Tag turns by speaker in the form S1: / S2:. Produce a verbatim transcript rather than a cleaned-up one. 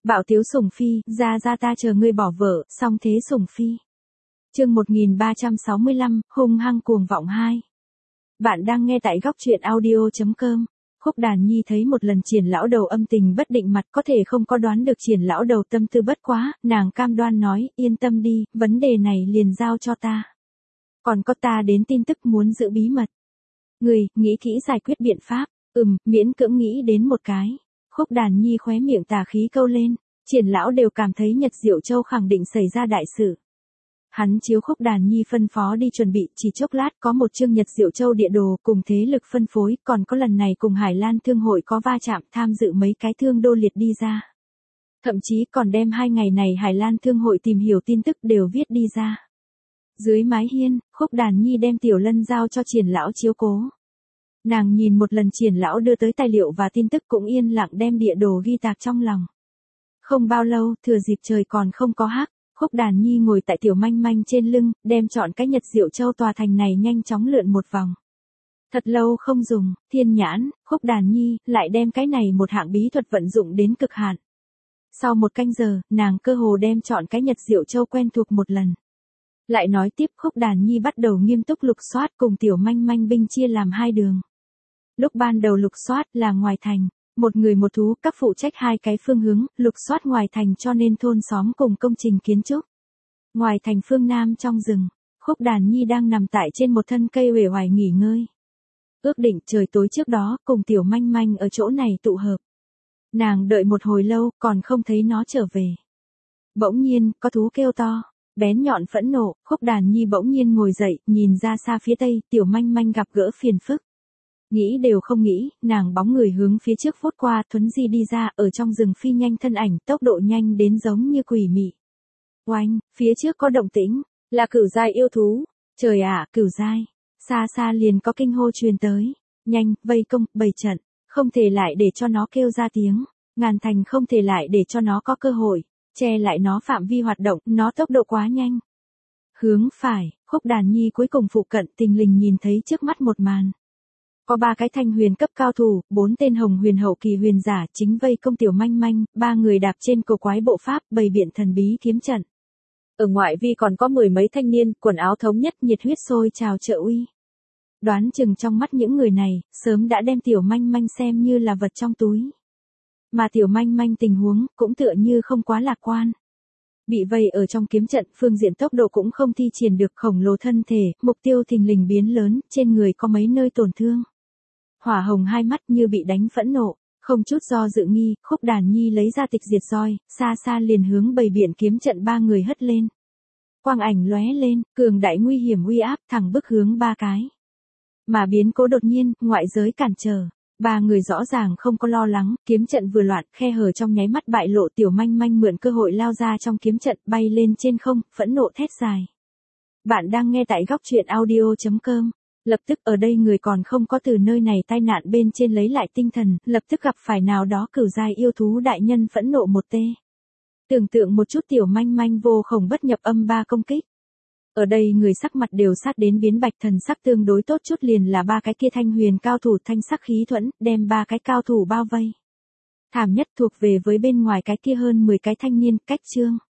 S1: Bạo tiếu sủng phi, ra ra ta chờ ngươi bỏ vợ, song thế sủng phi. Chương một nghìn ba trăm sáu mươi lăm, hung hăng cuồng vọng hai. Bạn đang nghe tại góc truyện audio chấm com. Khúc Đàn Nhi thấy một lần Triển lão đầu âm tình bất định mặt, có thể không có đoán được Triển lão đầu tâm tư bất quá, nàng cam đoan nói, yên tâm đi, vấn đề này liền giao cho ta. Còn có ta đến tin tức muốn giữ bí mật. Người, nghĩ kỹ giải quyết biện pháp, ừm, miễn cưỡng nghĩ đến một cái. Khúc Đàn Nhi khóe miệng tà khí câu lên, Triển lão đều cảm thấy Nhật Diệu Châu khẳng định xảy ra đại sự. Hắn chiếu Khúc Đàn Nhi phân phó đi chuẩn bị, chỉ chốc lát có một chương Nhật Diệu Châu địa đồ cùng thế lực phân phối, còn có lần này cùng Hải Lan Thương hội có va chạm, tham dự mấy cái thương đô liệt đi ra. Thậm chí còn đem hai ngày này Hải Lan Thương hội tìm hiểu tin tức đều viết đi ra. Dưới mái hiên, Khúc Đàn Nhi đem Tiểu Lân giao cho Triển lão chiếu cố. Nàng nhìn một lần Triển lão đưa tới tài liệu và tin tức cũng yên lặng đem địa đồ ghi tạc trong lòng. Không bao lâu, thừa dịp trời còn không có hắc, Khúc Đàn Nhi ngồi tại Tiểu Manh Manh trên lưng, đem chọn cái Nhật Diệu Châu tòa thành này nhanh chóng lượn một vòng. Thật lâu không dùng, thiên nhãn, Khúc Đàn Nhi lại đem cái này một hạng bí thuật vận dụng đến cực hạn. Sau một canh giờ, nàng cơ hồ đem chọn cái Nhật Diệu Châu quen thuộc một lần. Lại nói tiếp, Khúc Đàn Nhi bắt đầu nghiêm túc lục soát, cùng Tiểu Manh Manh binh chia làm hai đường. Lúc ban đầu lục soát là ngoài thành, một người một thú, các phụ trách hai cái phương hướng, lục soát ngoài thành cho nên thôn xóm cùng công trình kiến trúc. Ngoài thành phương Nam trong rừng, Khúc Đàn Nhi đang nằm tại trên một thân cây uể oải nghỉ ngơi. Ước định trời tối trước đó, cùng Tiểu Manh Manh ở chỗ này tụ hợp. Nàng đợi một hồi lâu, còn không thấy nó trở về. Bỗng nhiên, có thú kêu to, bén nhọn phẫn nộ, Khúc Đàn Nhi bỗng nhiên ngồi dậy, nhìn ra xa phía tây, Tiểu Manh Manh gặp gỡ phiền phức. Nghĩ đều không nghĩ, nàng bóng người hướng phía trước phút qua, thuấn di đi ra, ở trong rừng phi nhanh thân ảnh, tốc độ nhanh đến giống như quỷ mị. Oanh, phía trước có động tĩnh, là cửu giai yêu thú. Trời ạ, cửu giai. Xa xa liền có kinh hô truyền tới. Nhanh, vây công, bày trận, không thể lại để cho nó kêu ra tiếng. Ngàn thành không thể lại để cho nó có cơ hội, che lại nó phạm vi hoạt động, nó tốc độ quá nhanh. Hướng phải, Khúc Đàn Nhi cuối cùng phụ cận tình lình nhìn thấy trước mắt một màn. Có ba cái thanh huyền cấp cao thủ, bốn tên hồng huyền hậu kỳ huyền giả chính vây công Tiểu Manh Manh, ba người đạp trên cổ quái bộ pháp, bày biện thần bí kiếm trận. Ở ngoại vi còn có mười mấy thanh niên, quần áo thống nhất, nhiệt huyết sôi trào trợ uy. Đoán chừng trong mắt những người này, sớm đã đem Tiểu Manh Manh xem như là vật trong túi. Mà Tiểu Manh Manh tình huống, cũng tựa như không quá lạc quan. Bị vây ở trong kiếm trận, phương diện tốc độ cũng không thi triển được, khổng lồ thân thể, mục tiêu thình lình biến lớn, trên người có mấy nơi tổn thương. Hỏa hồng hai mắt như bị đánh phẫn nộ, không chút do dự nghi, Khúc Đàn Nhi lấy ra tịch diệt roi, xa xa liền hướng bầy biển kiếm trận ba người hất lên. Quang ảnh lóe lên, cường đại nguy hiểm uy áp thẳng bức hướng ba cái. Mà biến cố đột nhiên, ngoại giới cản trở, ba người rõ ràng không có lo lắng, kiếm trận vừa loạn, khe hở trong nháy mắt bại lộ, Tiểu Manh Manh mượn cơ hội lao ra trong kiếm trận, bay lên trên không, phẫn nộ thét dài. Bạn đang nghe tại góc truyện audio chấm com. Lập tức ở đây người còn không có từ nơi này tai nạn bên trên lấy lại tinh thần, lập tức gặp phải nào đó cửu giai yêu thú đại nhân phẫn nộ một tê. Tưởng tượng một chút Tiểu Manh Manh vô khổng bất nhập âm ba công kích. Ở đây người sắc mặt đều sát đến biến bạch, thần sắc tương đối tốt chút liền là ba cái kia thanh huyền cao thủ thanh sắc khí thuẫn, đem ba cái cao thủ bao vây. Thảm nhất thuộc về với bên ngoài cái kia hơn mười cái thanh niên, cách trương.